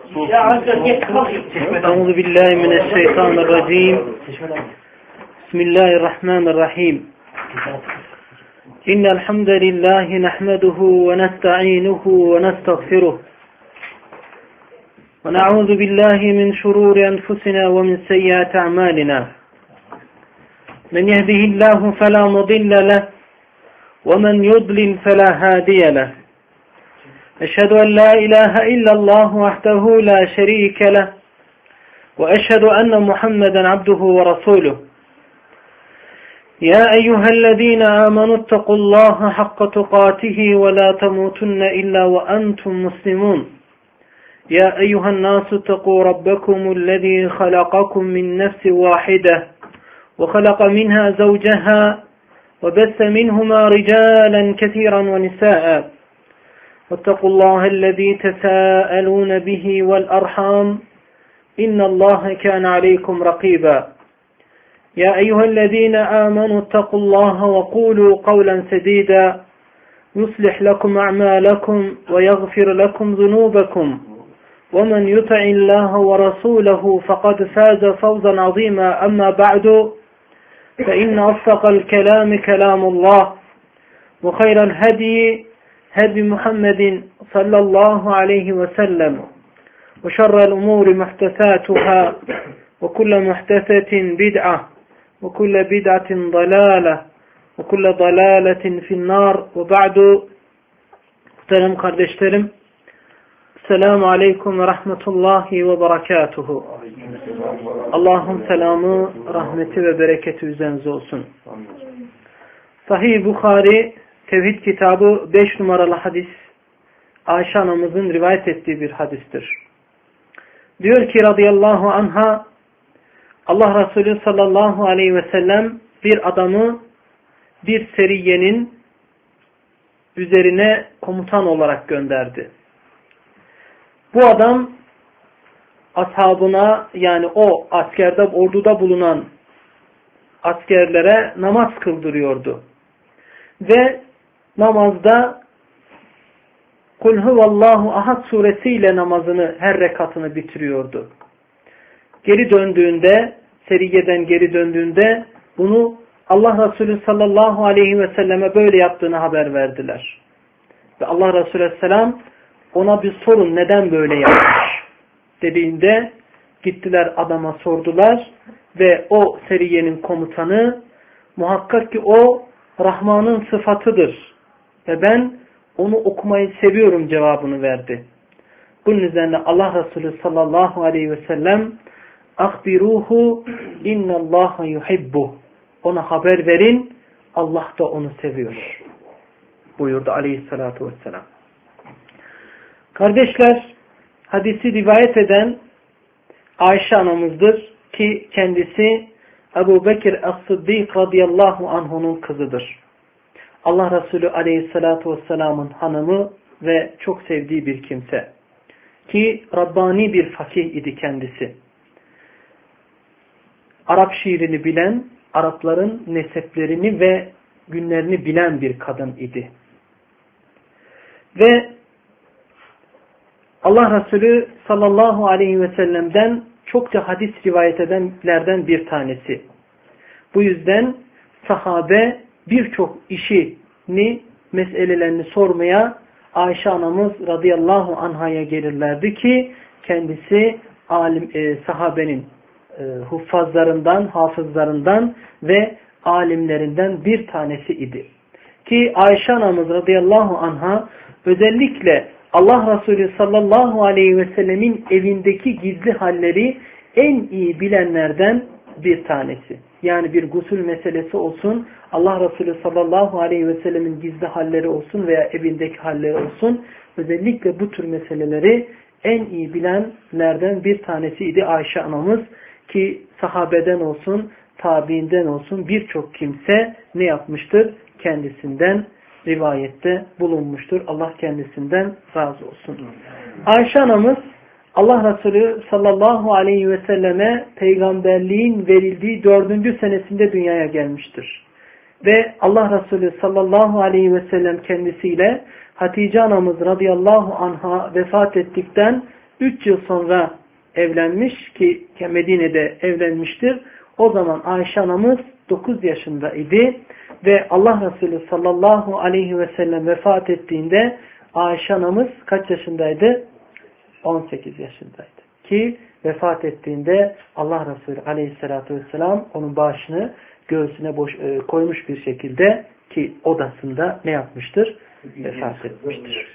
أعوذ بالله من الشيطان الرجيم بسم الله الرحمن الرحيم إن الحمد لله نحمده ونستعينه ونستغفره ونعوذ بالله من شرور أنفسنا ومن سيئات أعمالنا من يهده الله فلا مضل له ومن يضلل فلا هادي له أشهد أن لا إله إلا الله وحده لا شريك له وأشهد أن محمدا عبده ورسوله يا أيها الذين آمنوا اتقوا الله حق تقاته ولا تموتن إلا وأنتم مسلمون يا أيها الناس اتقوا ربكم الذي خلقكم من نفس واحدة وخلق منها زوجها وبث منهما رجالا كثيرا ونساء واتقوا الله الذي تساءلون به والأرحام إن الله كان عليكم رقيبا يا أيها الذين آمنوا اتقوا الله وقولوا قولا سديدا يصلح لكم أعمالكم ويغفر لكم ذنوبكم ومن يطع الله ورسوله فقد فاز فوزا عظيما أما بعد فإن أصدق الكلام كلام الله وخير الهدي هدي محمد صلى الله عليه وسلم وشر الأمور محدثاتها وكل محدثة بدعة وكل بدعة ضلالة وكل ضلالة في النار وبعد muhterem kardeşlerim Selamun Aleyküm ve Rahmetullahi ve Berekatuhu. Allah'ın selamı, rahmeti ve bereketi üzerinize olsun. Sahih Bukhari Tevhid kitabı 5 numaralı hadis Ayşe anamızın rivayet ettiği bir hadistir. Diyor ki radıyallahu anha Allah Resulü sallallahu aleyhi ve sellem bir adamı bir seriyenin üzerine komutan olarak gönderdi. Bu adam ashabına yani o askerde orduda bulunan askerlere namaz kıldırıyordu. Ve namazda Kul huvallahu ahad suresiyle namazını her rekatını bitiriyordu. Geri döndüğünde, seriyeden geri döndüğünde bunu Allah Resulü sallallahu aleyhi ve selleme böyle yaptığını haber verdiler. Ve Allah Resulü aleyhisselam ona bir sorun neden böyle yapmış dediğinde gittiler adama sordular ve o seriyenin komutanı muhakkak ki o Rahman'ın sıfatıdır ve ben onu okumayı seviyorum cevabını verdi. Bunun üzerine Allah Resulü sallallahu aleyhi ve sellem "Ahbiruhu innallaha yuhibbuh." Ona haber verin, Allah da onu seviyor buyurdu aleyhissalatu vesselam. Kardeşler, hadisi rivayet eden Ayşe anamızdır ki kendisi Ebu Bekir As-Sıddık radıyallahu anhu'nun kızıdır. Allah Resulü aleyhissalatu vesselamın hanımı ve çok sevdiği bir kimse. Ki Rabbani bir fakih idi kendisi. Arap şiirini bilen, Arapların neseplerini ve günlerini bilen bir kadın idi. Ve Allah Resulü sallallahu aleyhi ve sellem'den çokça hadis rivayet edenlerden bir tanesi. Bu yüzden sahabe birçok işini, meselelerini sormaya Ayşe anamız radıyallahu anhaya gelirlerdi ki kendisi sahabenin huffazlarından, hafızlarından ve alimlerinden bir tanesi idi. Ki Ayşe anamız radıyallahu anha özellikle Allah Resulü sallallahu aleyhi ve sellemin evindeki gizli halleri en iyi bilenlerden bir tanesi. Yani bir gusül meselesi olsun, Allah Resulü sallallahu aleyhi ve sellemin gizli halleri olsun veya evindeki halleri olsun, özellikle bu tür meseleleri en iyi bilenlerden bir tanesiydi Ayşe anamız ki sahabeden olsun, tabiinden olsun birçok kimse ne yapmıştır? Kendisinden rivayette bulunmuştur. Allah kendisinden razı olsun. Ayşe anamız Allah Resulü sallallahu aleyhi ve selleme peygamberliğin verildiği 4. senesinde dünyaya gelmiştir. Ve Allah Resulü sallallahu aleyhi ve sellem kendisiyle Hatice anamız radıyallahu anha vefat ettikten 3 yıl sonra evlenmiş ki Medine'de evlenmiştir. O zaman Ayşe anamız 9 yaşındaydı ve Allah Resulü sallallahu aleyhi ve sellem vefat ettiğinde Ayşe anamız kaç yaşındaydı? 18 yaşındaydı. Ki vefat ettiğinde Allah Resulü aleyhissalatü vesselam onun başını göğsüne koymuş bir şekilde ki odasında ne yapmıştır? Vefat etmiştir.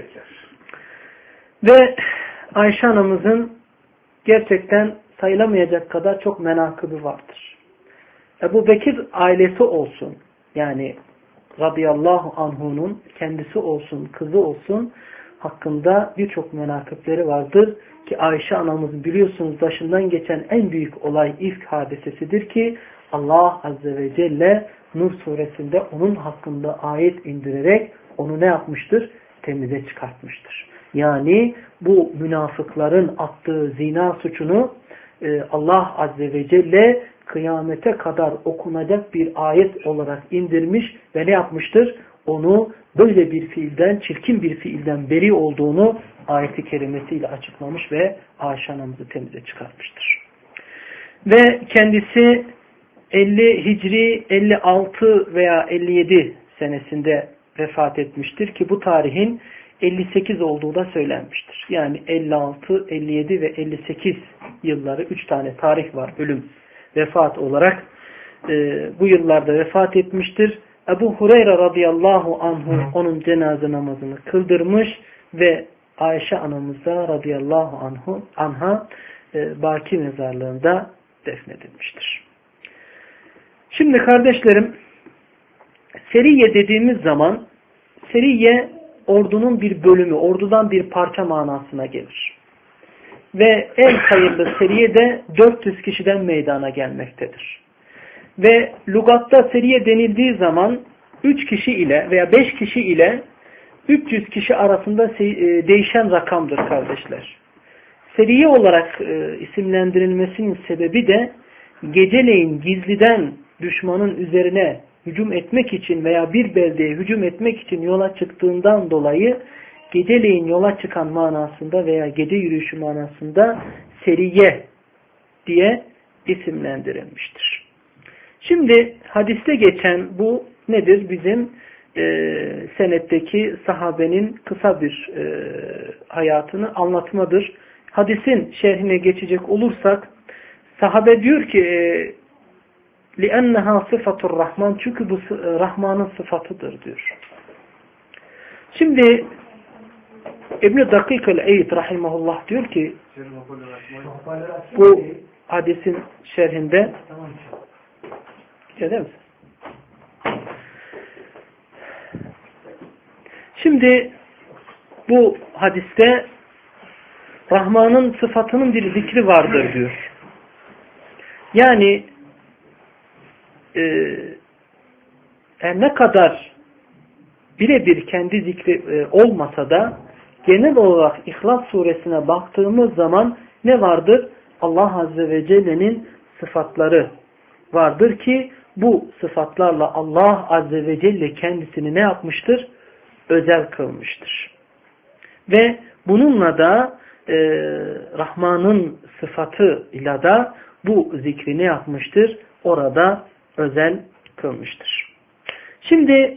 Ve Ayşe anamızın gerçekten sayılamayacak kadar çok menakıbı vardır. Ebu Bekir ailesi olsun, yani radıyallahu anhu'nun kendisi olsun, kızı olsun hakkında birçok menakıpleri vardır ki Ayşe anamız biliyorsunuz başından geçen en büyük olay ifk hadisesidir ki Allah Azze ve Celle Nur suresinde onun hakkında ayet indirerek onu ne yapmıştır? Temize çıkartmıştır. Yani bu münafıkların attığı zina suçunu Allah Azze ve Celle kıyamete kadar okunacak bir ayet olarak indirmiş ve ne yapmıştır? Onu böyle bir fiilden, çirkin bir fiilden beri olduğunu ayeti kerimesiyle açıklamış ve Ayşe anamızı temize çıkartmıştır. Ve kendisi 50 Hicri 56 veya 57 senesinde vefat etmiştir ki bu tarihin 58 olduğu da söylenmiştir. Yani 56, 57 ve 58 yılları 3 tane tarih var ölüm, vefat olarak bu yıllarda vefat etmiştir. Ebu Hureyre radıyallahu anhu onun cenaze namazını kıldırmış ve Ayşe anamıza radıyallahu anha Baki mezarlığında defnedilmiştir. Şimdi kardeşlerim, seriye dediğimiz zaman seriye ordunun bir bölümü, ordudan bir parça manasına gelir. Ve en hayırlı seriye de 400 kişiden meydana gelmektedir. Ve lügatta seriye denildiği zaman 3 kişi ile veya 5 kişi ile 300 kişi arasında değişen rakamdır kardeşler. Seriye olarak isimlendirilmesinin sebebi de geceleyin gizliden düşmanın üzerine hücum etmek için veya bir beldeye hücum etmek için yola çıktığından dolayı geceleyin yola çıkan manasında veya gece yürüyüşü manasında seriye diye isimlendirilmiştir. Şimdi hadiste geçen bu nedir? Bizim senetteki sahabenin kısa bir hayatını anlatmadır. Hadisin şerhine geçecek olursak sahabe diyor ki لِأَنَّهَا صِفَةُ الرَّحْمَنِ çünkü bu Rahman'ın sıfatıdır diyor. Şimdi İbn-i Dakik el-Eyd rahimahullah diyor ki bu hadisin şerhinde eder misin? Şimdi bu hadiste Rahman'ın sıfatının bir zikri vardır diyor. Yani ne kadar birebir kendi zikri olmasa da genel olarak İhlas suresine baktığımız zaman ne vardır? Allah Azze ve Celle'nin sıfatları vardır ki bu sıfatlarla Allah Azze ve Celle kendisini ne yapmıştır? Özel kılmıştır. Ve bununla da Rahman'ın sıfatıyla da bu zikri ne yapmıştır? Orada özel kılmıştır. Şimdi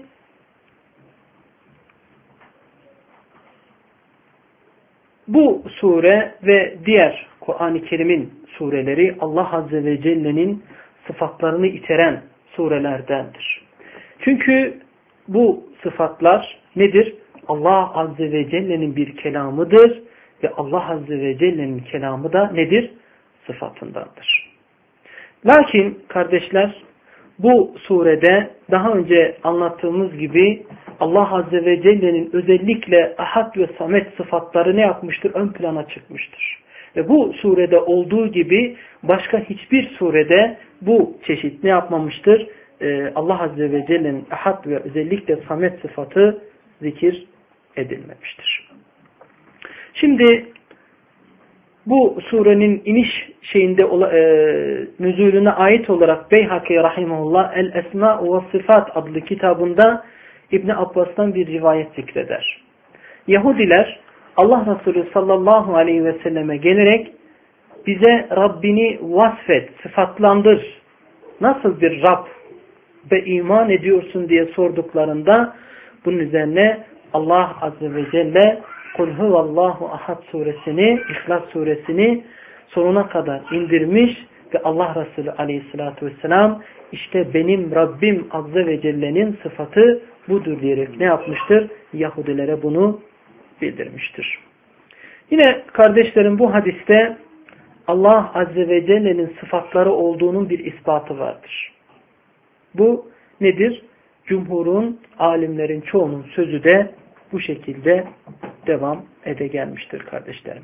bu sure ve diğer Kur'an-ı Kerim'in sureleri Allah Azze ve Celle'nin sıfatlarını içeren surelerdendir. Çünkü bu sıfatlar nedir? Allah Azze ve Celle'nin bir kelamıdır ve Allah Azze ve Celle'nin kelamı da nedir? Sıfatındandır. Lakin kardeşler bu surede daha önce anlattığımız gibi Allah Azze ve Celle'nin özellikle Ahad ve Samet sıfatları ne yapmıştır? Ön plana çıkmıştır. Ve bu surede olduğu gibi başka hiçbir surede bu çeşit ne yapmamıştır? Allah Azze ve Celle'nin Ahad ve özellikle Samet sıfatı zikir edilmemiştir. Şimdi bu surenin iniş şeyinde nüzulüne ait olarak Beyhaki rahimahullah El-Esma ve Sıfat adlı kitabında İbn Abbas'tan bir rivayet zikreder. Yahudiler Allah Resulü sallallahu aleyhi ve selleme gelerek bize Rabbini vasfet, sıfatlandır. Nasıl bir Rab ve iman ediyorsun diye sorduklarında bunun üzerine Allah Azze ve Celle Kul huvallahu ahad suresini, İhlas suresini sonuna kadar indirmiş ve Allah Resulü aleyhissalatü vesselam işte benim Rabbim Azze ve Celle'nin sıfatı budur diyerek ne yapmıştır? Yahudilere bunu bildirmiştir. Yine kardeşlerim bu hadiste Allah Azze ve Celle'nin sıfatları olduğunun bir ispatı vardır. Bu nedir? Cumhurun, alimlerin çoğunun sözü de bu şekilde devam ede gelmiştir kardeşlerim.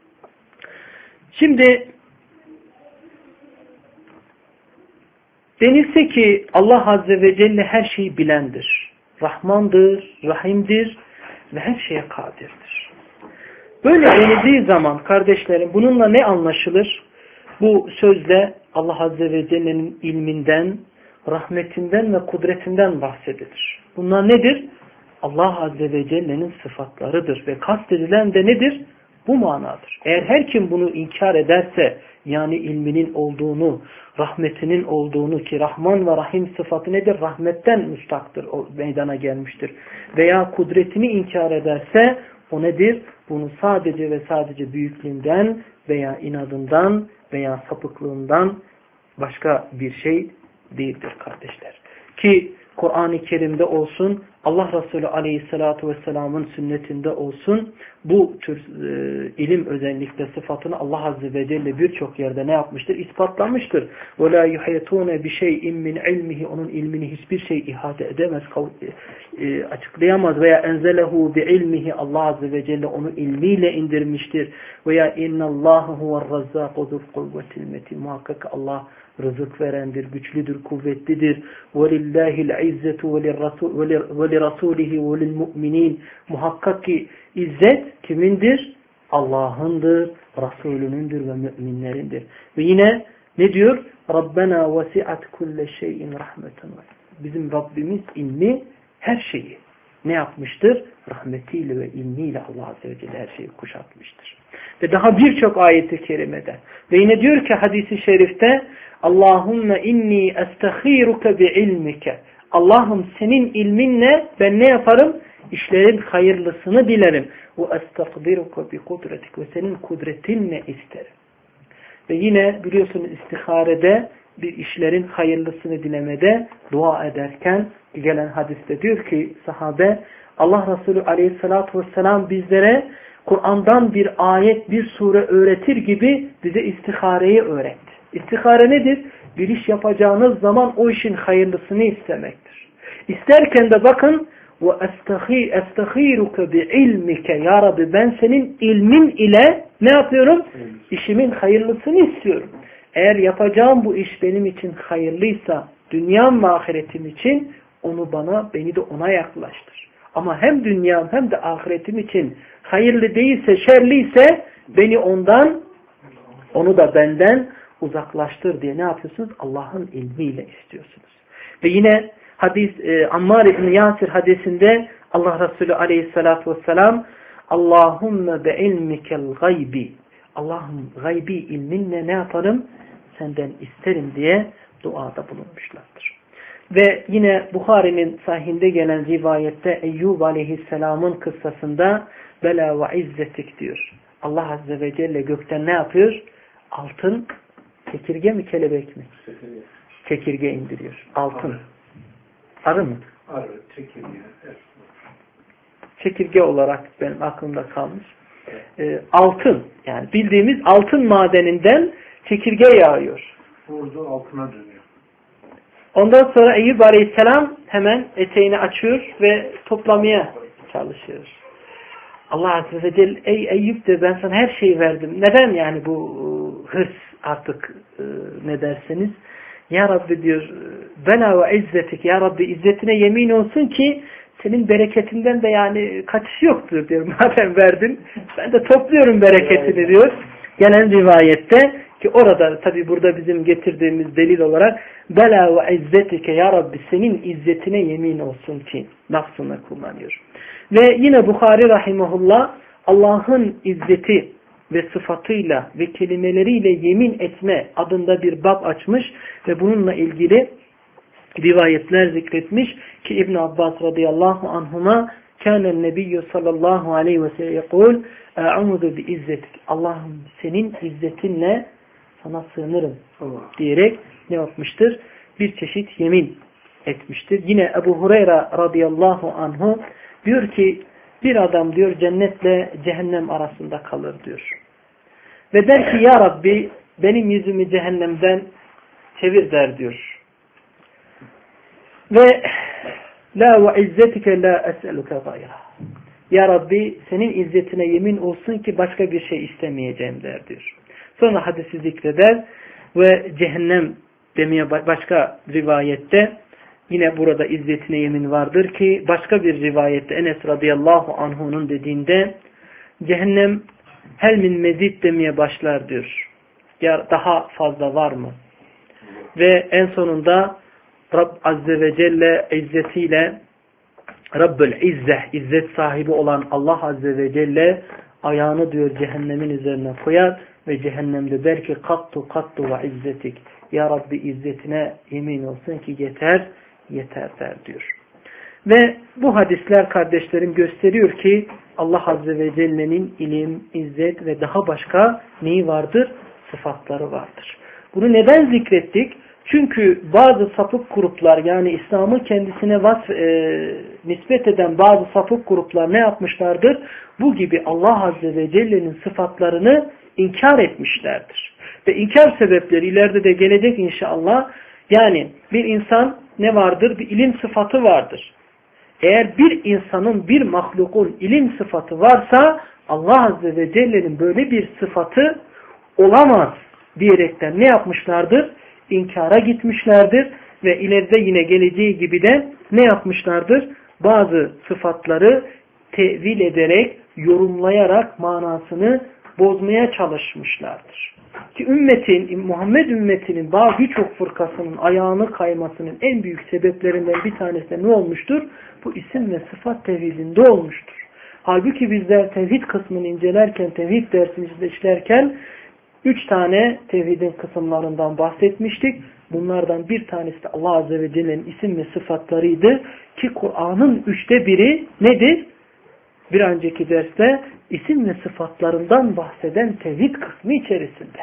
Şimdi denilse ki Allah Azze ve Celle her şeyi bilendir. Rahmandır, Rahim'dir ve her şeye kadirdir. Böyle denildiği zaman kardeşlerim bununla ne anlaşılır? Bu sözle Allah Azze ve Celle'nin ilminden, rahmetinden ve kudretinden bahsedilir. Bunlar nedir? Allah Azze ve Celle'nin sıfatlarıdır ve kastedilen de nedir? Bu manadır. Eğer her kim bunu inkar ederse, yani ilminin olduğunu, rahmetinin olduğunu ki Rahman ve Rahim sıfatı nedir? Rahmetten müstaktır, o meydana gelmiştir. Veya kudretini inkar ederse o nedir? Bunu sadece ve sadece büyüklüğünden veya inadından veya sapıklığından başka bir şey değildir kardeşler. Ki Kur'an-ı Kerim'de olsun, Allah Resulü Aleyhisselatü Vesselam'ın sünnetinde olsun, bu tür ilim özellikle sıfatını Allah Azze ve Celle birçok yerde ne yapmıştır? İspatlamıştır. وَلَا يُحَيَتُونَ بِشَيْءٍ مِّنْ عِلْمِهِ Onun ilmini hiçbir şey ihate edemez, açıklayamaz. Veya enzelehu bi'ilmihi Allah Azze ve Celle onu ilmiyle indirmiştir. Veya innallâhu huve'r-razzâku zul-kuvvetil metin Muhakkak Allah rızık verendir, güçlüdür, kuvvetlidir. وَلِلَّهِ الْعِزَّةُ وَلِرَسُولِهِ وَلِلْمُؤْمِنِينَ Muhakkak ki izzet kimindir? Allah'ındır, Resulünündür ve müminlerindir. Ve yine ne diyor? رَبَّنَا وَسِعَتْ كُلَّ شَيْءٍ رَحْمَةً Bizim Rabbimiz ilmi her şeyi ne yapmıştır? Rahmetiyle ve ilmiyle Allah Azze ve Celle her şeyi kuşatmıştır. Ve daha birçok ayeti kerimede. Ve yine diyor ki hadisi şerifte Allahümme inni estaghiruke bi ilmike. Allah'ım senin ilminle ben ne yaparım? İşlerin hayırlısını dilerim. Ve estagdiruke bi kudretik. Ve senin kudretinle isterim. Ve yine biliyorsunuz istiharede bir işlerin hayırlısını dilemede dua ederken gelen hadiste diyor ki sahabe Allah Resulü Aleyhisselatü Vesselam bizlere Kur'an'dan bir ayet, bir sure öğretir gibi bize istihareyi öğretti. İstihare nedir? Bir iş yapacağınız zaman o işin hayırlısını istemektir. İsterken de bakın وَاَسْتَخِيرُكَ بِعِلْمِكَ Ya Rabbi ben senin ilmin ile ne yapıyorum? İşimin hayırlısını istiyorum. Eğer yapacağım bu iş benim için hayırlıysa dünyam ve ahiretim için beni de ona yaklaştır. Ama hem dünyam hem de ahiretim için hayırlı değilse, şerliyse beni onu da benden uzaklaştır diye ne yapıyorsunuz? Allah'ın ilmiyle istiyorsunuz. Ve yine Ammar İbni Yasir hadisinde Allah Resulü Aleyhisselatü Vesselam Allahümme be ilmikel gaybi Allah'ım gaybi ilminle ne yaparım? Senden isterim diye duada bulunmuşlardır. Ve yine Buhari'nin sahihinde gelen rivayette Eyyub Aleyhisselam'ın kıssasında Bela ve izzetik diyor. Allah Azze ve Celle gökten ne yapıyor? Altın, çekirge mi kelebek mi? Çekirge indiriyor. Altın. Arı mı? Arı, çekirge. Çekirge olarak benim aklımda kalmış. Altın, yani bildiğimiz altın madeninden çekirge yağıyor. Vurdu altına dönüyor. Ondan sonra Eyyub Aleyhisselam hemen eteğini açıyor ve toplamaya çalışıyor. Allah Azze ve Celle ey Eyyub de ben sana her şeyi verdim. Neden yani bu hırs artık ne derseniz? Ya Rabbi diyor bela ve izzetik Ya Rabbi izzetine yemin olsun ki senin bereketinden de yani kaçış yoktur diyor. Madem verdin ben de topluyorum bereketini diyor. Gelen rivayette ki orada tabi burada bizim getirdiğimiz delil olarak bela ve izzetike Ya Rabbi senin izzetine yemin olsun ki lafzını kullanıyor. Ve yine Buhari rahimahullah Allah'ın izzeti ve sıfatıyla ve kelimeleriyle yemin etme adında bir bab açmış ve bununla ilgili rivayetler zikretmiş ki İbn Abbas radıyallahu anhuma kânen nebiyyü sallallahu aleyhi ve sellem yekul e'udu bi izzetik. Allah'ım senin izzetinle sana sığınırım diyerek ne yapmıştır? Bir çeşit yemin etmiştir. Yine Ebu Hureyre radıyallahu anhu diyor ki bir adam diyor cennetle cehennem arasında kalır diyor. Ve der ki ya Rabbi benim yüzümü cehennemden çevir der diyor. Ve la ve izzetike la es'eluke gayra. Ya Rabbi senin izzetine yemin olsun ki başka bir şey istemeyeceğim der diyor. Sonra hadisi zikreder ve cehennem demeye başka rivayette yine burada izzetine yemin vardır ki başka bir rivayette Enes radıyallahu anhu'nun dediğinde cehennem hel min mezid demeye başlar diyor. Ya daha fazla var mı? Ve en sonunda Rab Azze ve Celle izzetiyle Rabbül İzzeh, izzet sahibi olan Allah Azze ve Celle ayağını diyor cehennemin üzerine koyar ve cehennemde der ki kattu ve izzetik. Ya Rabbi izzetine yemin olsun ki yeter der diyor. Ve bu hadisler kardeşlerim gösteriyor ki Allah Azze ve Celle'nin ilim, izzet ve daha başka neyi vardır? Sıfatları vardır. Bunu neden zikrettik? Çünkü bazı sapık gruplar yani İslam'ı kendisine nispet eden bazı sapık gruplar ne yapmışlardır? Bu gibi Allah Azze ve Celle'nin sıfatlarını inkar etmişlerdir. Ve inkar sebepleri ileride de gelecek inşallah. Yani bir insan ne vardır? Bir ilim sıfatı vardır. Eğer bir insanın, bir mahlukun ilim sıfatı varsa Allah Azze ve Celle'nin böyle bir sıfatı olamaz diyerekten ne yapmışlardır? İnkara gitmişlerdir ve ileride yine geleceği gibi de ne yapmışlardır? Bazı sıfatları tevil ederek, yorumlayarak manasını bozmaya çalışmışlardır. Ki Muhammed ümmetinin birçok fırkasının ayağını kaymasının en büyük sebeplerinden bir tanesi de ne olmuştur? Bu isim ve sıfat tevhidinde olmuştur. Halbuki bizler tevhid kısmını incelerken, tevhid dersini işlerken 3 tane tevhidin kısımlarından bahsetmiştik. Bunlardan bir tanesi de Allah Azze ve Celle'nin isim ve sıfatlarıydı. Ki Kur'an'ın 1/3 nedir? Bir önceki derste isim ve sıfatlarından bahseden tevhid kısmı içerisinde.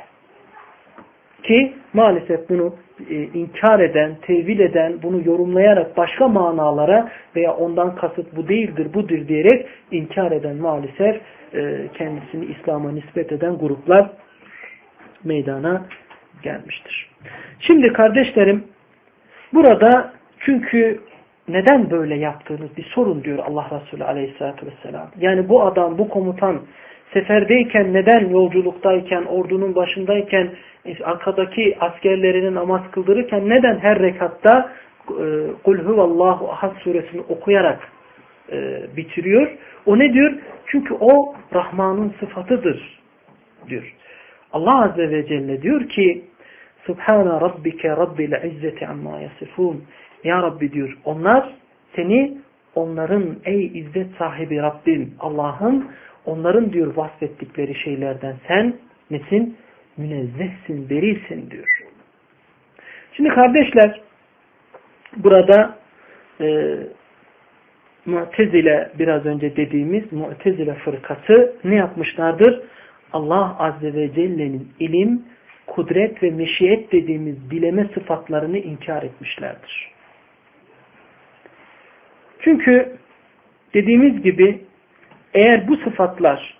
Ki maalesef bunu inkar eden, tevil eden, bunu yorumlayarak başka manalara veya ondan kasıt bu değildir, budur diyerek inkar eden maalesef kendisini İslam'a nispet eden gruplar meydana gelmiştir. Şimdi kardeşlerim burada çünkü neden böyle yaptığınız bir sorun diyor Allah Resulü Aleyhisselatü Vesselam. Yani bu adam, bu komutan seferdeyken neden yolculuktayken, ordunun başındayken arkadaki askerlerinin namaz kıldırırken neden her rekatta Kul huvallahu ahad suresini okuyarak bitiriyor? O ne diyor? Çünkü o Rahman'ın sıfatıdır diyor. Allah Azze ve Celle diyor ki Subhane Rabbike Rabbil İzzeti amma yasifun. Ya Rabbi diyor onlar seni onların ey izzet sahibi Rabbim Allah'ın onların diyor vasfettikleri şeylerden sen nesin? Münezzehsin, berisin diyor. Şimdi kardeşler burada Mu'tezile biraz önce dediğimiz Mu'tezile fırkası ne yapmışlardır? Allah Azze ve Celle'nin ilim, kudret ve meşiyet dediğimiz bileme sıfatlarını inkar etmişlerdir. Çünkü dediğimiz gibi eğer bu sıfatlar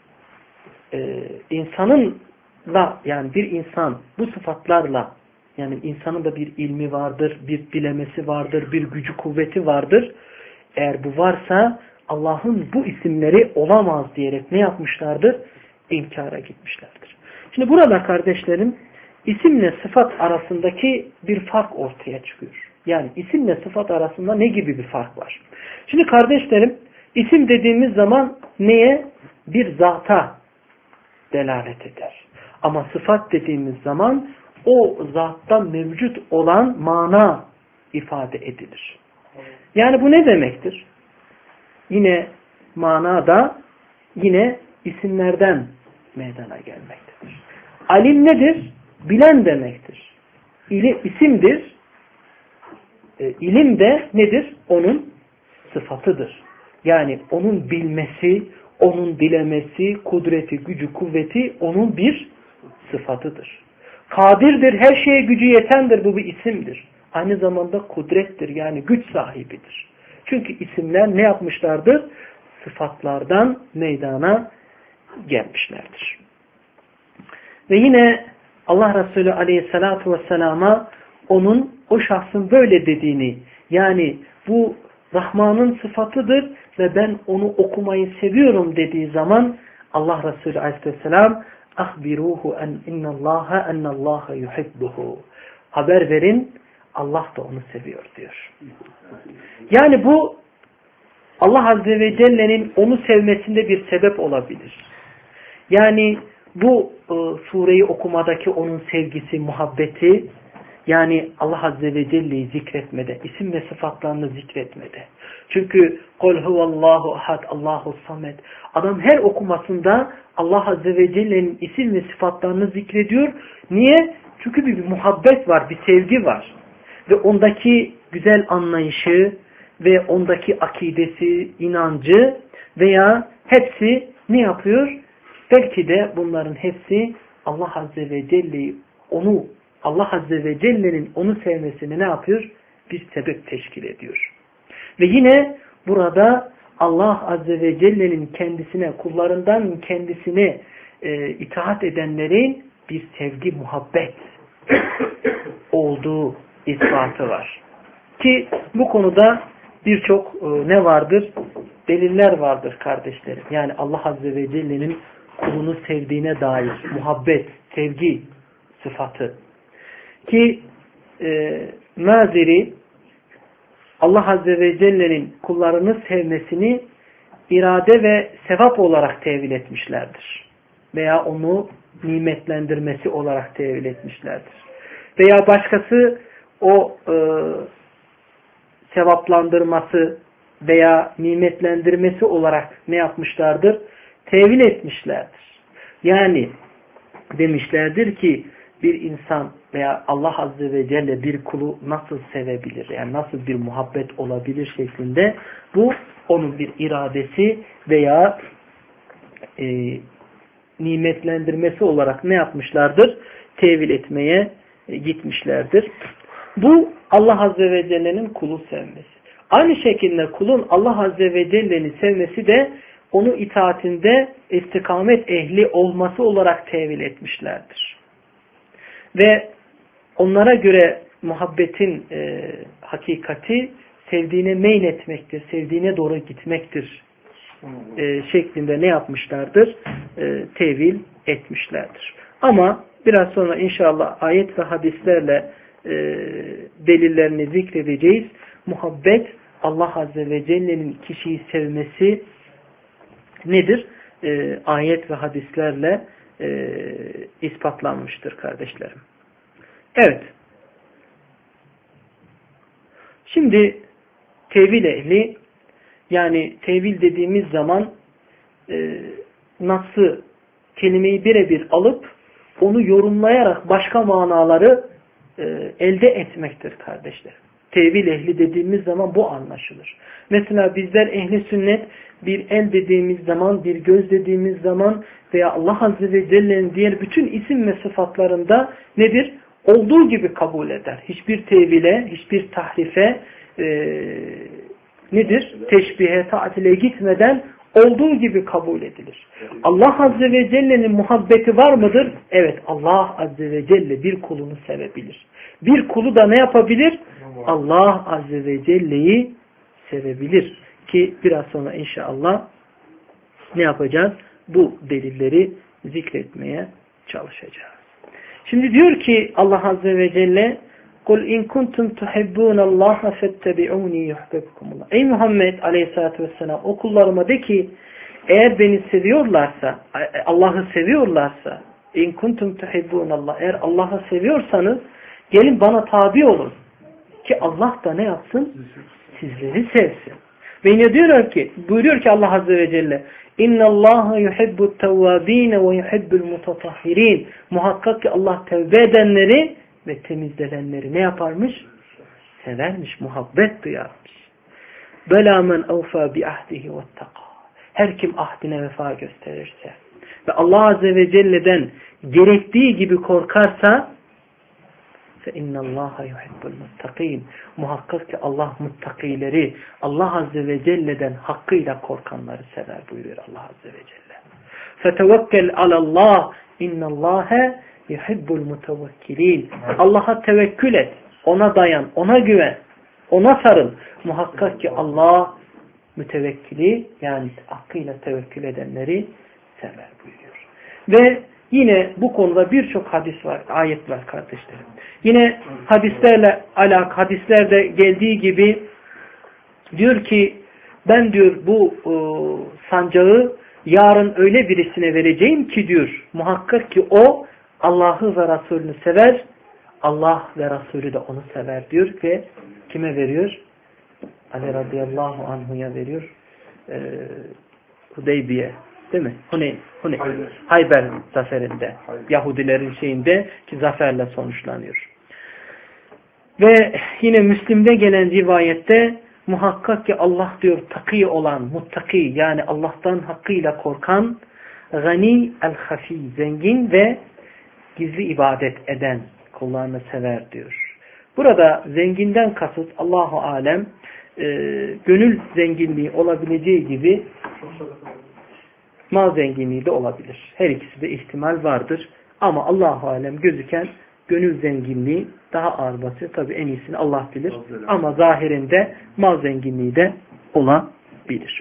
insanınla yani bir insan bu sıfatlarla yani insanın da bir ilmi vardır, bir bilemesi vardır, bir gücü kuvveti vardır. Eğer bu varsa Allah'ın bu isimleri olamaz diyerek ne yapmışlardır? İnkara gitmişlerdir. Şimdi burada kardeşlerim isimle sıfat arasındaki bir fark ortaya çıkıyor. Yani isimle sıfat arasında ne gibi bir fark var? Şimdi kardeşlerim isim dediğimiz zaman neye? Bir zata delalet eder. Ama sıfat dediğimiz zaman o zatta mevcut olan mana ifade edilir. Yani bu ne demektir? Yine manada yine isimlerden meydana gelmektedir. Alim nedir? Bilen demektir. İsimdir. İlim de nedir? Onun sıfatıdır. Yani onun bilmesi, onun bilemesi, kudreti, gücü, kuvveti onun bir sıfatıdır. Kadirdir, her şeye gücü yetendir. Bu bir isimdir. Aynı zamanda kudrettir. Yani güç sahibidir. Çünkü isimler ne yapmışlardır? Sıfatlardan meydana gelmişlerdir. Ve yine Allah Resulü Aleyhisselatü Vesselam'a o şahsın böyle dediğini, yani bu Rahman'ın sıfatıdır ve ben onu okumayı seviyorum dediği zaman Allah Resulü Aleyhisselam "Ahbiruhu ennallaha yuhibbuhu." Haber verin, Allah da onu seviyor diyor. Yani bu Allah Azze ve Celle'nin onu sevmesinde bir sebep olabilir. Yani bu sureyi okumadaki onun sevgisi, muhabbeti, yani Allah Azze ve Celle'yi zikretmede, isim ve sıfatlarını zikretmede. Çünkü "Kul huvallahu ahad, Allahu samed." Adam her okumasında Allah Azze ve Celle'nin isim ve sıfatlarını zikrediyor. Niye? Çünkü bir muhabbet var, bir sevgi var. Ve ondaki güzel anlayışı ve ondaki akidesi, inancı veya hepsi ne yapıyor? Belki de bunların hepsi Allah Azze ve Celle'yi Allah Azze ve Celle'nin onu sevmesini ne yapıyor? Bir sebep teşkil ediyor. Ve yine burada Allah Azze ve Celle'nin kullarından kendisine itaat edenlerin bir sevgi, muhabbet olduğu ispatı var. Ki bu konuda birçok ne vardır? Deliller vardır kardeşlerim. Yani Allah Azze ve Celle'nin kulunu sevdiğine dair muhabbet, sevgi sıfatı. Ki Maziri Allah Azze ve Celle'nin kullarını sevmesini irade ve sevap olarak tevil etmişlerdir. Veya onu nimetlendirmesi olarak tevil etmişlerdir. Veya başkası o sevaplandırması veya nimetlendirmesi olarak ne yapmışlardır? Tevil etmişlerdir. Yani demişlerdir ki bir insan veya Allah Azze ve Celle bir kulu nasıl sevebilir? Yani nasıl bir muhabbet olabilir şeklinde bu onun bir iradesi veya nimetlendirmesi olarak ne yapmışlardır? Tevil etmeye gitmişlerdir. Bu Allah Azze ve Celle'nin kulu sevmesi. Aynı şekilde kulun Allah Azze ve Celle'ni sevmesi de onu itaatinde istikamet ehli olması olarak tevil etmişlerdir. Ve onlara göre muhabbetin hakikati sevdiğine meyletmektir, sevdiğine doğru gitmektir şeklinde ne yapmışlardır? Tevil etmişlerdir. Ama biraz sonra inşallah ayet ve hadislerle delillerini zikredeceğiz. Muhabbet, Allah Azze ve Celle'nin kişiyi sevmesi nedir? Ayet ve hadislerle ispatlanmıştır kardeşlerim. Evet. Şimdi tevil ehli, yani tevil dediğimiz zaman nasıl kelimeyi birebir alıp onu yorumlayarak başka manaları elde etmektir kardeşlerim. Tevil ehli dediğimiz zaman bu anlaşılır. Mesela bizler ehli sünnet bir el dediğimiz zaman, bir göz dediğimiz zaman veya Allah Azze ve Celle'nin diğer bütün isim ve sıfatlarında nedir? Olduğu gibi kabul eder. Hiçbir tevile, hiçbir tahrife nedir? Teşbihe, ta'tile gitmeden olduğu gibi kabul edilir. Allah Azze ve Celle'nin muhabbeti var mıdır? Evet, Allah Azze ve Celle bir kulunu sevebilir. Bir kulu da ne yapabilir? Allah Azze ve Celle'yi sevebilir. Ki biraz sonra inşallah ne yapacağız? Bu delilleri zikretmeye çalışacağız. Şimdi diyor ki Allah Azze ve Celle قُلْ اِنْ كُنْتُمْ تُحِبُّونَ اللّٰهَ فَاتَّبِعُونِي يُحْبَبْكُمُ اللّٰهِ Ey Muhammed Aleyhisselatü Vesselam, o kullarıma de ki eğer beni seviyorlarsa, Allah'ı seviyorlarsa, اِنْ كُنْتُمْ تُحِبُّونَ اللّٰهِ eğer Allah'ı seviyorsanız gelin bana tabi olun. Ki Allah da ne yapsın? Sizleri sevsin. Ve yine buyuruyor ki Allah Azze ve Celle İnnallâhe yuhibbut tevvâbîne ve yuhibbul mutatahhirîn. Muhakkak ki Allah tevbe edenleri ve temizlenenleri ne yaparmış? Severmiş, muhabbet duyarmış. Belâ men evfâ bi ahdihi vettaqâ. Her kim ahdine vefa gösterirse ve Allah Azze ve Celle'den gerektiği gibi korkarsa فَاِنَّ اللّٰهَ يُحِبُّ الْمُتَّقِينَ. Muhakkak ki Allah muttakileri, Allah Azze ve Celle'den hakkıyla korkanları sever buyuruyor Allah Azze ve Celle. فَتَوَكَّلْ عَلَى اللّٰهِ اِنَّ اللّٰهَ يُحِبُّ الْمُتَوَكِّلِينَ. Allah'a tevekkül et, ona dayan, ona güven, ona sarıl. Muhakkak ki Allah mütevekkili, yani hakkıyla tevekkül edenleri sever buyuruyor. Ve yine bu konuda birçok hadis var, ayet var kardeşlerim. Yine hadislerde geldiği gibi diyor ki ben diyor bu sancağı yarın öyle birisine vereceğim ki diyor muhakkak ki o Allah'ı ve Resulünü sever, Allah ve Resulü de onu sever diyor ve kime veriyor? Ali radıyallahu anhu'ya veriyor. Hudeybiye, değil mi? Hayber zaferinde. Yahudilerin şeyinde ki zaferle sonuçlanıyor. Ve yine Müslim'de gelen rivayette muhakkak ki Allah diyor takî olan, muttaki yani Allah'tan hakkıyla korkan, gani el-hafi, zengin ve gizli ibadet eden kullarını sever diyor. Burada zenginden kasıt Allahu alem gönül zenginliği olabileceği gibi mal zenginliği de olabilir. Her ikisi de ihtimal vardır. Ama Allahu alem gözüken gönül zenginliği daha ağır basıyor. Tabi en iyisini Allah bilir. Ama zahirinde mal zenginliği de olabilir.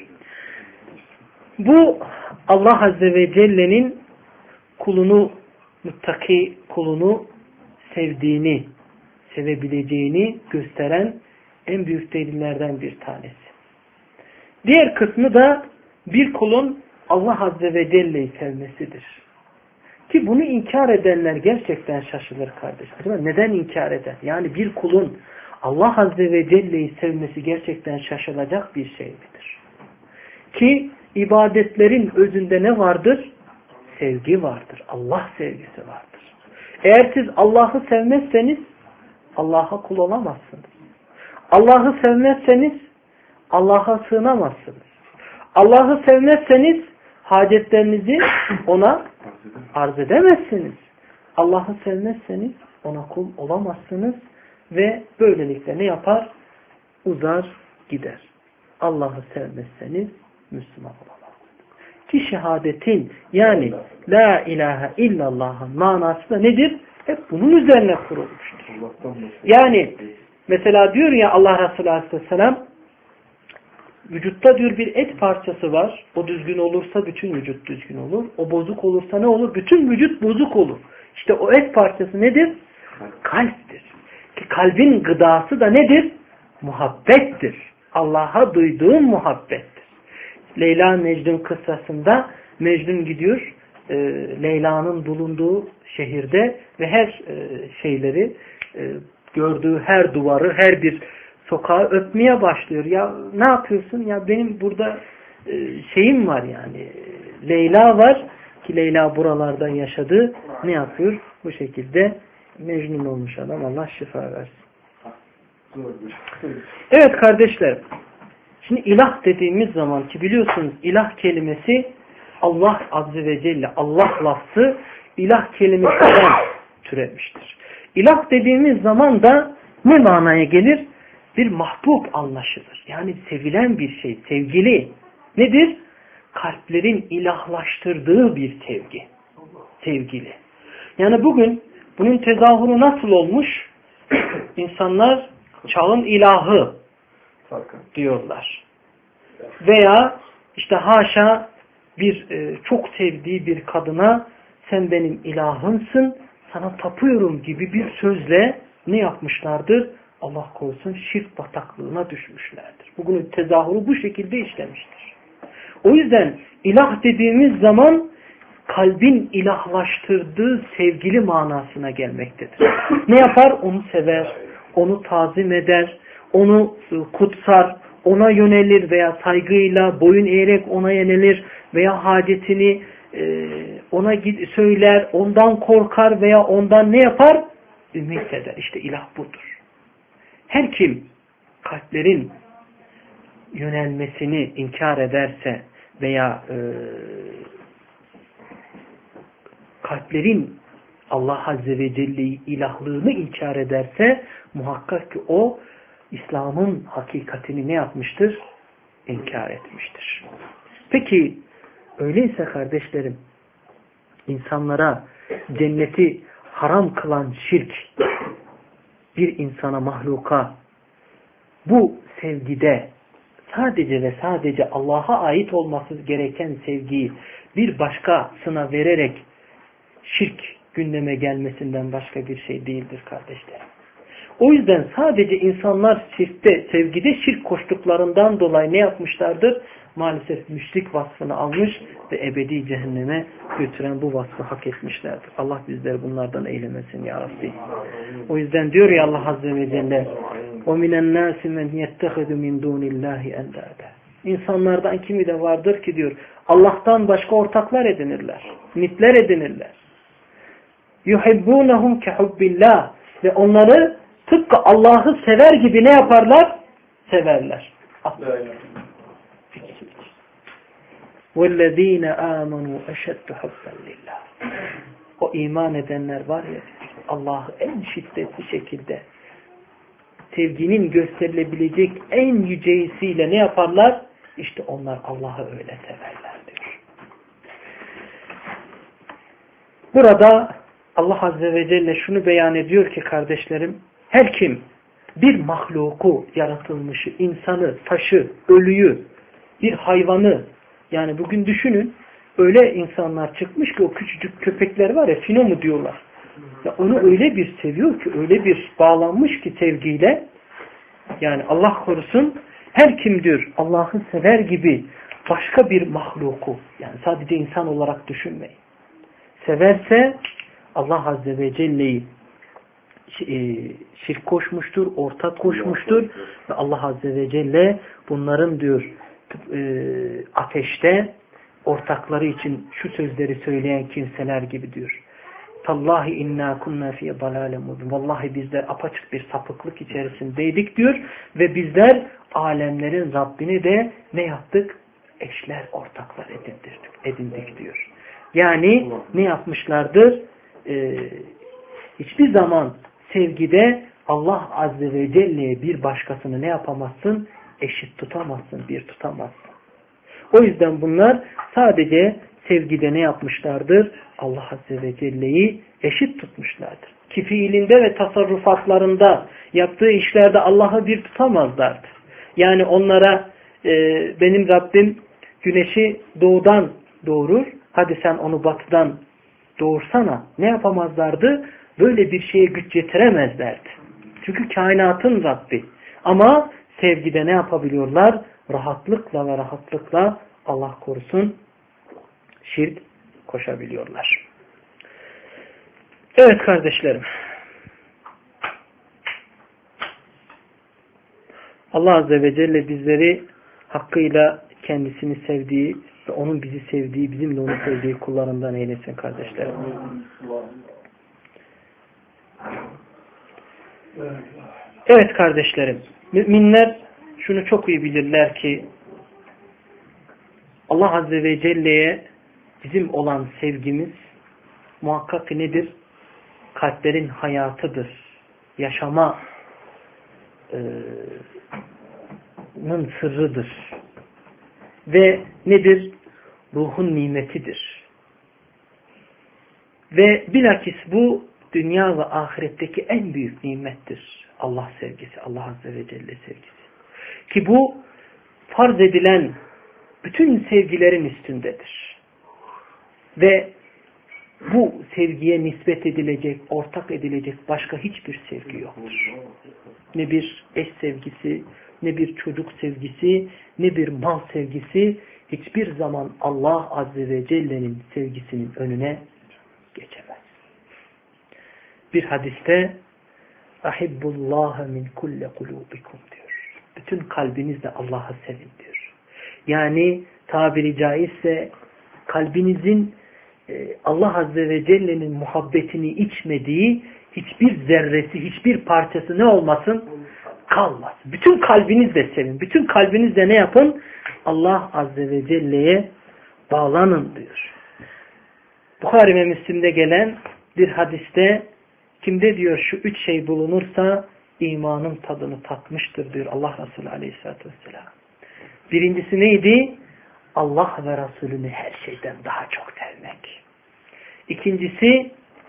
Bu Allah Azze ve Celle'nin kulunu, muttaki kulunu sevdiğini, sevebileceğini gösteren en büyük delillerden bir tanesi. Diğer kısmı da bir kulun Allah Azze ve Celle'yi sevmesidir. Ki bunu inkar edenler gerçekten şaşılır kardeşler. Neden inkar eder? Yani bir kulun Allah Azze ve Celle'yi sevmesi gerçekten şaşılacak bir şey midir? Ki ibadetlerin özünde ne vardır? Sevgi vardır. Allah sevgisi vardır. Eğer siz Allah'ı sevmezseniz Allah'a kul olamazsınız. Allah'ı sevmezseniz Allah'a sığınamazsınız. Allah'ı sevmezseniz hacetlerinizi ona arz edemezsiniz. Allah'ı sevmezseniz ona kul olamazsınız ve böylelikle ne yapar? Uzar gider. Allah'ı sevmezseniz Müslüman olamazsınız. Ki şehadetin yani la ilahe illallah'ın manası da nedir? Hep bunun üzerine kurulmuştur. Yani mesela diyor ya Allah Resulü Aleyhisselam vücutta diyor bir et parçası var. O düzgün olursa bütün vücut düzgün olur. O bozuk olursa ne olur? Bütün vücut bozuk olur. İşte o et parçası nedir? Kalptir. Ki kalbin gıdası da nedir? Muhabbettir. Allah'a duyduğun muhabbettir. Leyla Mecnun kıssasında Mecnun gidiyor Leyla'nın bulunduğu şehirde ve her şeyleri gördüğü her duvarı, her bir sokağı öpmeye başlıyor. Ya ne yapıyorsun? Ya benim burada şeyim var yani. Leyla var ki Leyla buralarda yaşadı. Ne yapıyor? Bu şekilde Mecnun olmuş adam. Allah şifa versin. Evet kardeşler. Şimdi ilah dediğimiz zaman ki biliyorsunuz ilah kelimesi Allah Azze ve Celle, Allah lafzı ilah kelimesinden türemiştir. İlah dediğimiz zaman da ne manaya gelir? Bir mahbub anlaşılır. Yani sevilen bir şey, sevgili. Nedir? Kalplerin ilahlaştırdığı bir sevgi. Sevgili. Yani bugün bunun tezahürü nasıl olmuş? İnsanlar çağın ilahı diyorlar. Veya işte haşa bir çok sevdiği bir kadına sen benim ilahımsın, sana tapıyorum gibi bir sözle ne yapmışlardır? Allah korusun şirk bataklığına düşmüşlerdir. Bugünün tezahürü bu şekilde işlemiştir. O yüzden ilah dediğimiz zaman kalbin ilahlaştırdığı sevgili manasına gelmektedir. Ne yapar? Onu sever, onu tazim eder, onu kutsar, ona yönelir veya saygıyla boyun eğerek ona yönelir veya hacetini ona söyler, ondan korkar veya ondan ne yapar? Ümit eder. İşte ilah budur. Her kim kalplerin yönelmesini inkar ederse veya kalplerin Allah Azze ve Celle'yi ilahlığını inkar ederse muhakkak ki o İslam'ın hakikatini ne yapmıştır? İnkar etmiştir. Peki öyleyse kardeşlerim, insanlara cenneti haram kılan şirk bir insana, mahluka bu sevgide sadece ve sadece Allah'a ait olması gereken sevgiyi bir başkasına vererek şirk gündeme gelmesinden başka bir şey değildir kardeşlerim. O yüzden sadece insanlar sevgide şirk koştuklarından dolayı ne yapmışlardır? Maalesef müşrik vasfını almış ve ebedi cehenneme götüren bu vasfı hak etmişlerdir. Allah bizleri bunlardan eylemesin ya Rabbi. O yüzden diyor ya Allah Azze ve Celle وَمِنَ النَّاسِ مَنْ يَتَّخِذُ مِنْ دُونِ اللّٰهِ اَنْدَادًا. İnsanlardan kimi de vardır ki diyor Allah'tan başka ortaklar edinirler. Nitler edinirler. يُحِبُّونَهُمْ كَحُبِّ اللّٰهِ. Ve onları tıpkı Allah'ı sever gibi ne yaparlar? Severler. وَالَّذ۪ينَ آمَنُوا اَشَدُّ حُبًّا لِلّٰهِ. O iman edenler var ya, Allah'ı en şiddetli şekilde sevginin gösterilebilecek en yüceysiyle ne yaparlar? İşte onlar Allah'ı öyle severler diyor. Burada Allah Azze ve Celle şunu beyan ediyor ki kardeşlerim, her kim bir mahluku, yaratılmışı, insanı, taşı, ölüyü, bir hayvanı, yani bugün düşünün, öyle insanlar çıkmış ki o küçücük köpekler var ya, fino mu diyorlar. Ya onu öyle bir seviyor ki, öyle bir bağlanmış ki sevgiyle, yani Allah korusun, her kim diyor Allah'ı sever gibi başka bir mahluku, yani sadece insan olarak düşünmeyin, severse Allah Azze ve Celle'yi şirk koşmuştur, ortak koşmuştur ve Allah Azze ve Celle bunların diyor ateşte ortakları için şu sözleri söyleyen kimseler gibi diyor. Tallahi inna kunna fi dalalin mubin. Vallahi bizler apaçık bir sapıklık içerisindeydik diyor ve bizler alemlerin Rabbini de ne yaptık? Eşler, ortaklar edindik diyor. Yani ne yapmışlardır? Hiçbir zaman sevgide Allah Azze ve Celle'ye bir başkasını ne yapamazsın? Eşit tutamazsın, bir tutamazsın. O yüzden bunlar sadece sevgide ne yapmışlardır? Allah Azze ve Celle'yi eşit tutmuşlardır. Ki fiilinde ve tasarrufatlarında yaptığı işlerde Allah'ı bir tutamazlardı. Yani onlara benim Rabbim güneşi doğudan doğurur, hadi sen onu batıdan doğursana, ne yapamazlardı? Böyle bir şeye güç yetiremezlerdi. Çünkü kainatın Rabbi. Ama sevgide ne yapabiliyorlar? Rahatlıkla Allah korusun şirk koşabiliyorlar. Evet kardeşlerim. Allah Azze ve Celle bizleri hakkıyla kendisini sevdiği ve onun bizi sevdiği, bizim de onu sevdiği kullarından eylesin kardeşlerim. Evet kardeşlerim. Müminler şunu çok iyi bilirler ki Allah Azze ve Celle'ye bizim olan sevgimiz muhakkak nedir? Kalplerin hayatıdır. Yaşamanın sırrıdır. Ve nedir? Ruhun nimetidir. Ve bilakis bu dünya ve ahiretteki en büyük nimettir. Allah sevgisi, Allah Azze ve Celle sevgisi. Ki bu farz edilen bütün sevgilerin üstündedir. Ve bu sevgiye nispet edilecek, ortak edilecek başka hiçbir sevgi yoktur. Ne bir eş sevgisi, ne bir çocuk sevgisi, ne bir mal sevgisi hiçbir zaman Allah Azze ve Celle'nin sevgisinin önüne geçemez. Bir hadiste ahibbullaha min kulle kulubikum bütün kalbinizle Allah'ı sevin diyor. Yani tabiri caizse kalbinizin Allah Azze ve Celle'nin muhabbetini içmediği hiçbir zerresi, hiçbir parçası ne olmasın? Kalmasın. Bütün kalbinizle sevin. Bütün kalbinizle ne yapın? Allah Azze ve Celle'ye bağlanın diyor. Buhari ve Müslim'de gelen bir hadiste kimde diyor şu üç şey bulunursa imanın tadını tatmıştır diyor Allah Resulü Aleyhisselatü Vesselam. Birincisi neydi? Allah ve Resulünü her şeyden daha çok sevmek. İkincisi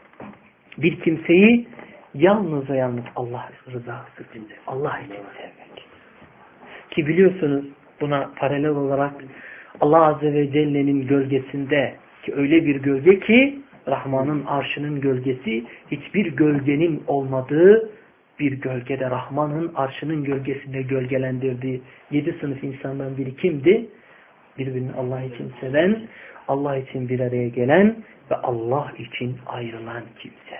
bir kimseyi yalnız ve yalnız Allah rızası için, Allah için sevmek. Ki biliyorsunuz buna paralel olarak Allah Azze ve Celle'nin gölgesinde ki öyle bir gölge ki Rahman'ın arşının gölgesi hiçbir gölgenin olmadığı bir gölgede Rahman'ın arşının gölgesinde gölgelendirdiği 7 sınıf insandan biri kimdi? Birbirini Allah için seven, Allah için bir araya gelen ve Allah için ayrılan kimse.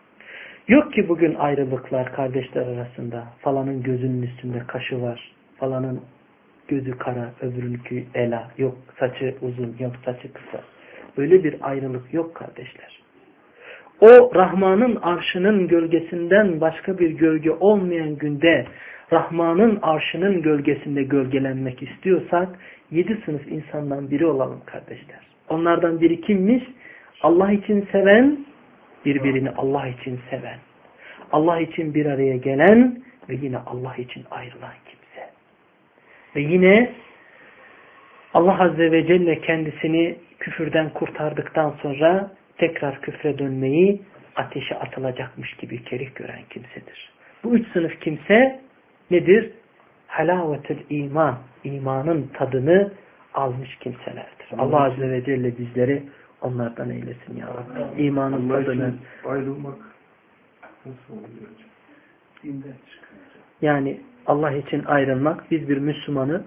Yok ki bugün ayrılıklar kardeşler arasında. Falanın gözünün üstünde kaşı var. Falanın gözü kara, öbürünki ela. Yok saçı uzun, yok saçı kısa. Böyle bir ayrılık yok kardeşler. O Rahman'ın arşının gölgesinden başka bir gölge olmayan günde Rahman'ın arşının gölgesinde gölgelenmek istiyorsak 7 sınıf insandan biri olalım kardeşler. Onlardan biri kimmiş? Allah için seven, birbirini Allah için seven. Allah için bir araya gelen ve yine Allah için ayrılan kimse. Ve yine Allah Azze ve Celle kendisini küfürden kurtardıktan sonra tekrar küfre dönmeyi ateşe atılacakmış gibi kerih gören kimsedir. Bu üç sınıf kimse nedir? Halavetül iman, imanın tadını almış kimselerdir. Allah Azze ve Celle bizleri onlardan eylesin ya Rabbi. İmanın tadını. Ayrılmak nasıl oluyor? Dinden çıkınca. Yani Allah için ayrılmak, biz bir Müslümanı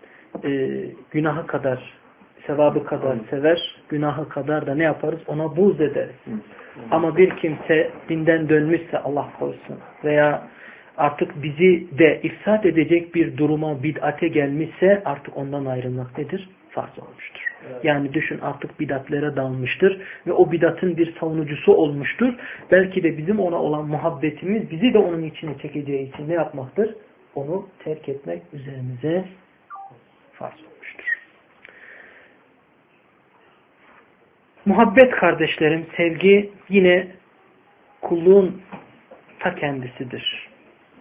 günahı kadar, sevabı kadar sever, günahı kadar da ne yaparız? Ona buğz ederiz. Ama bir kimse dinden dönmüşse Allah korusun veya artık bizi de ifsad edecek bir duruma, bid'ate gelmişse artık ondan ayrılmak nedir? Farz olmuştur. Evet. Yani düşün artık bid'atlere dalmıştır ve o bid'atın bir savunucusu olmuştur. Belki de bizim ona olan muhabbetimiz bizi de onun içine çekeceği için ne yapmaktır? Onu terk etmek üzerimize farz olmuştur. Muhabbet kardeşlerim, sevgi yine kulluğun ta kendisidir.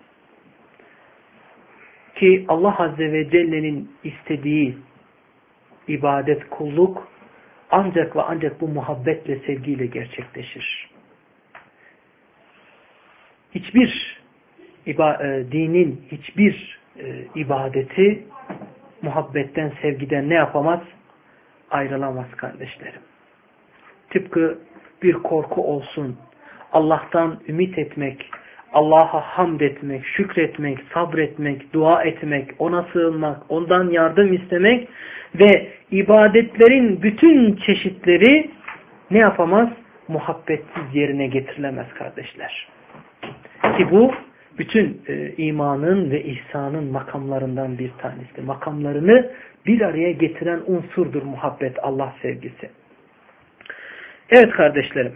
Ki Allah Azze ve Celle'nin istediği ibadet, kulluk ancak ve ancak bu muhabbetle, sevgiyle gerçekleşir. Hiçbir dinin hiçbir ibadeti muhabbetten, sevgiden ne yapamaz? Ayrılamaz kardeşlerim. Tıpkı bir korku olsun, Allah'tan ümit etmek, Allah'a hamd etmek, şükretmek, sabretmek, dua etmek, ona sığınmak, ondan yardım istemek ve ibadetlerin bütün çeşitleri ne yapamaz? Muhabbetsiz yerine getirilemez kardeşler. Ki bu bütün imanın ve ihsanın makamlarından bir tanesi. Makamlarını bir araya getiren unsurdur muhabbet, Allah sevgisi. Evet kardeşlerim.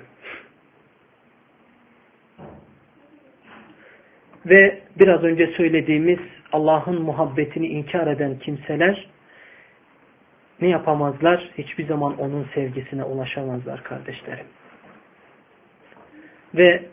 Ve biraz önce söylediğimiz Allah'ın muhabbetini inkar eden kimseler ne yapamazlar? Hiçbir zaman onun sevgisine ulaşamazlar kardeşlerim. Ve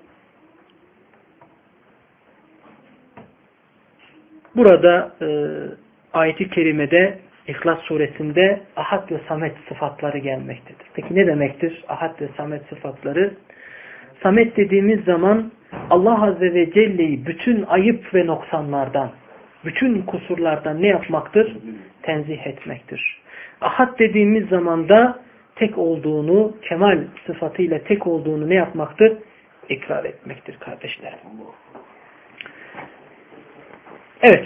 burada ayet-i kerimede İhlas suresinde Ahad ve Samet sıfatları gelmektedir. Peki ne demektir Ahad ve Samet sıfatları? Samet dediğimiz zaman Allah Azze ve Celle'yi bütün ayıp ve noksanlardan, bütün kusurlardan ne yapmaktır? Tenzih etmektir. Ahad dediğimiz zaman da tek olduğunu, kemal sıfatıyla tek olduğunu ne yapmaktır? İkrar etmektir kardeşlerim. Evet.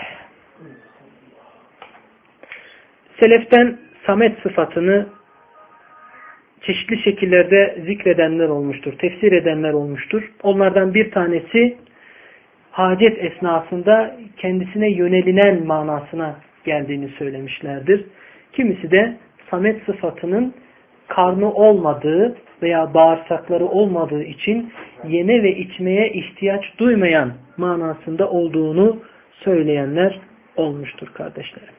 Seleften Samet sıfatını çeşitli şekillerde zikredenler olmuştur, tefsir edenler olmuştur. Onlardan bir tanesi hacet esnasında kendisine yönelilen manasına geldiğini söylemişlerdir. Kimisi de Samet sıfatının karnı olmadığı veya bağırsakları olmadığı için yeme ve içmeye ihtiyaç duymayan manasında olduğunu söyleyenler olmuştur kardeşlerim.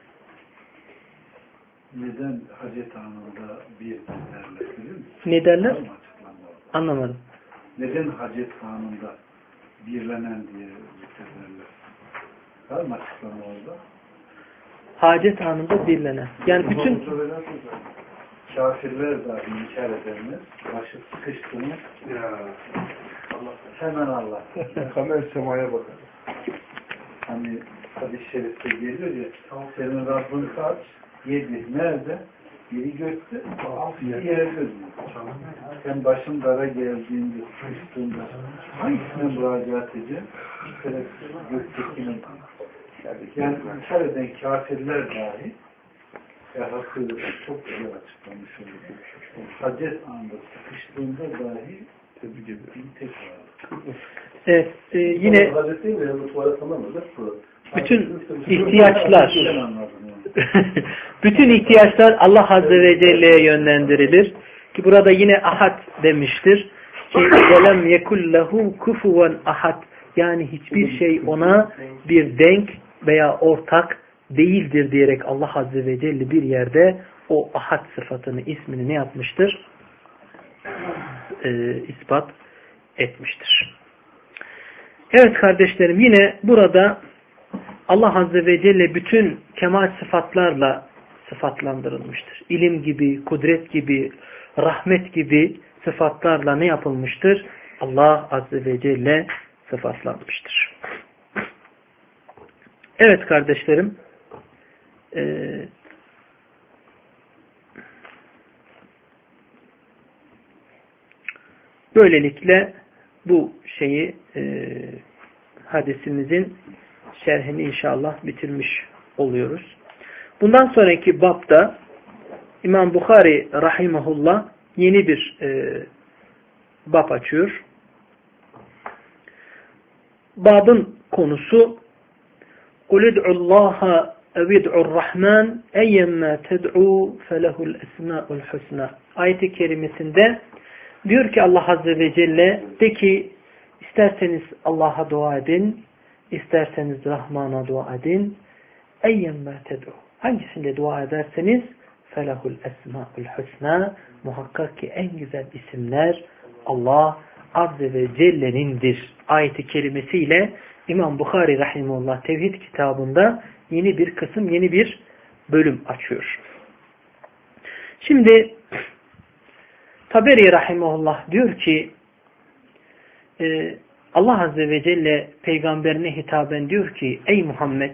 Neden hacet anında bir derler biliyor musun? Ne derler? Anlamadım. Neden hacet anında birlenen diye zikirlerler? Var mı açıklama orada? Hacet anında birlenen. Yani bütün kafirler dahi inkar edenler başı sıkıştığını Allah, hemen Allah. Kamer semaya bakar. Hani hadis-i şerifte geliyor ya, senin Rabbin kaç? 7. Nerede? Biri gökte, 6 yerde diyor. Sen başın dara geldiğinde, sıkıştığında hangisine müracaat edeceksin? Göktekine. Yani inkar eden kafirler dahi hakkıyla çok güzel açıklamış oluyor. Hacet anında sıkıştığında dahi tebrik ediyorum. Evet, yine bütün ihtiyaçlar bütün ihtiyaçlar Allah Azze ve Celle'ye yönlendirilir. Ki burada yine ahad demiştir. Ki velem yekullehu kufuven ahad. Yani hiçbir şey ona bir denk veya ortak değildir diyerek Allah Azze ve Celle bir yerde o ahad sıfatını, ismini ne yapmıştır? İspat etmiştir. Evet kardeşlerim, yine burada Allah Azze ve Celle bütün kemal sıfatlarla sıfatlandırılmıştır. İlim gibi, kudret gibi, rahmet gibi sıfatlarla ne yapılmıştır? Allah Azze ve Celle sıfatlanmıştır. Evet kardeşlerim, böylelikle bu şeyi hadisimizin şerhini inşallah bitirmiş oluyoruz. Bundan sonraki babda İmam Bukhari rahimahullah yeni bir bab açıyor. Babın konusu قُلِ ادْعُ اللّٰهَ اَوِدْعُ الرَّحْمَانِ اَيَّمَّا تَدْعُوا فَلَهُ الْاَسْمَاءُ الْحُسْنَى ayet-i kerimesinde diyor ki Allah Azze ve Celle, de ki isterseniz Allah'a dua edin, isterseniz Rahman'a dua edin. اَيَّمَّا تَدْعُوا hangisinde dua ederseniz فَلَهُ الْاَسْمَاءُ الْحُسْنَى muhakkak ki en güzel isimler Allah Azze ve Celle'nindir. Ayet-i kerimesiyle İmam Bukhari rahimehullah Tevhid kitabında yeni bir kısım, yeni bir bölüm açıyor. Şimdi Taberi rahimehullah diyor ki Allah Azze ve Celle peygamberine hitaben diyor ki ey Muhammed,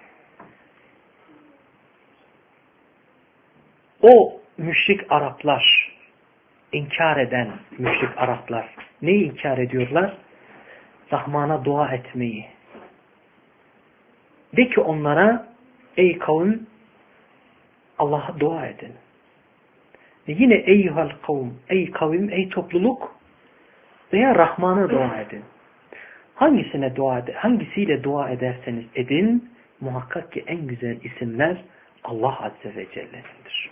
o müşrik Araplar, inkar eden müşrik Araplar neyi inkar ediyorlar? Rahman'a dua etmeyi. De ki onlara ey kavim Allah'a dua edin. Ve yine eyyuhal kavm, ey kavim, ey topluluk veya Rahman'a dua edin. Hangisine dua eder? Hangisiyle dua ederseniz edin, muhakkak ki en güzel isimler Allah Azze ve Celle'nindir.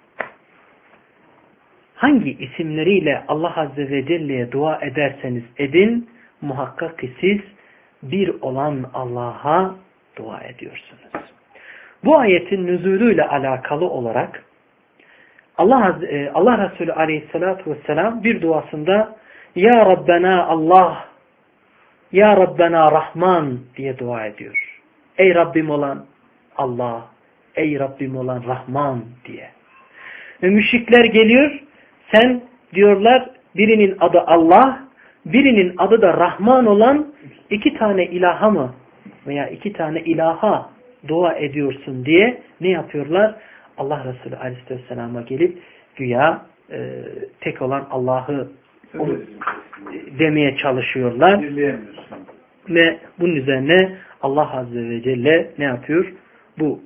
Hangi isimleriyle Allah Azze ve Celle'ye dua ederseniz edin, muhakkak ki siz bir olan Allah'a dua ediyorsunuz. Bu ayetin nüzulüyle alakalı olarak Allah Resulü Aleyhisselatü Vesselam bir duasında Ya Rabbena Allah, Ya Rabbena Rahman diye dua ediyor. Ey Rabbim olan Allah, ey Rabbim olan Rahman diye. Ve müşrikler geliyor, sen diyorlar birinin adı Allah, birinin adı da Rahman olan iki tane ilaha mı veya iki tane ilaha dua ediyorsun diye ne yapıyorlar? Allah Resulü Aleyhisselam'a gelip güya tek olan Allah'ı demeye çalışıyorlar. Ve bunun üzerine Allah Azze ve Celle ne yapıyor? Bu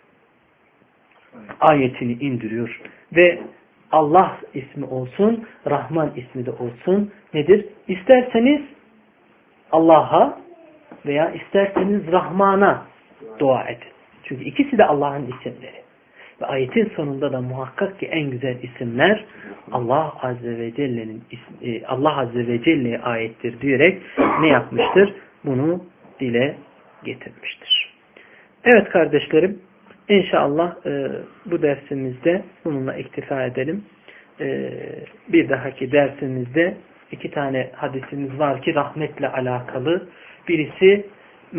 ayetini indiriyor. Ve Allah ismi olsun, Rahman ismi de olsun. Nedir? İsterseniz Allah'a veya isterseniz Rahman'a dua edin. Çünkü ikisi de Allah'ın isimleri. Ve ayetin sonunda da muhakkak ki en güzel isimler Allah Azze ve Celle'nin Allah Azze ve Celle'ye aittir diyerek ne yapmıştır? Bunu dile getirmiştir. Evet kardeşlerim, İnşallah bu dersimizde bununla iktifa edelim. Bir dahaki dersimizde 2 tane hadisimiz var ki rahmetle alakalı. Birisi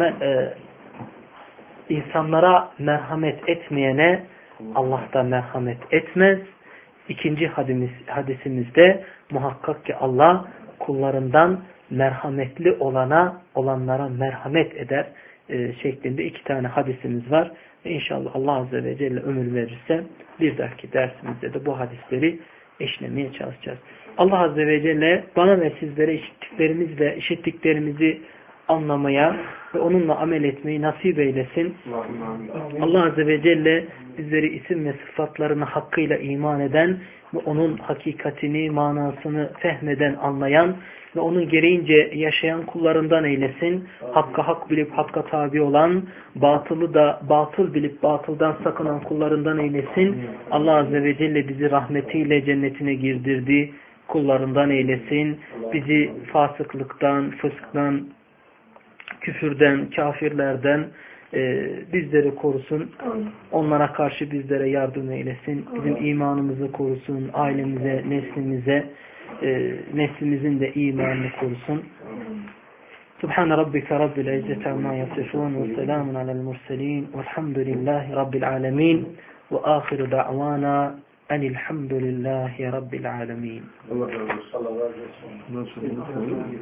insanlara merhamet etmeyene Allah da merhamet etmez. İkinci hadisimizde muhakkak ki Allah kullarından merhametli olanlara merhamet eder şeklinde 2 tane hadisimiz var. İnşallah Allah Azze ve Celle ömür verirse bir dahaki dersimizde de bu hadisleri eşlemeye çalışacağız. Allah Azze ve Celle bana ve sizlere işittiklerimizi anlamaya ve onunla amel etmeyi nasip eylesin. Allah Azze ve Celle bizleri isim ve sıfatlarına hakkıyla iman eden ve onun hakikatini, manasını fehmeden, anlayan ve onun gereğince yaşayan kullarından eylesin. Hakka hak bilip hakka tabi olan, batılı da batıl bilip batıldan sakınan kullarından eylesin. Allah Azze ve Celle bizi rahmetiyle cennetine girdirdi. Kullarından eylesin. Bizi fasıklıktan, fısktan, küfürden, kafirlerden bizleri korusun. Onlara karşı bizlere yardım eylesin. Bizim imanımızı korusun. Ailemize, neslimize, neslimizin de imanını korusun. Subhane rabbike rabbil izzeti amma yasifun ve selamun alel murselin velhamdülillahi rabbil alemin ve ahiru da'vana enilhamdülillahi rabbil alemin. Allah razı olsun.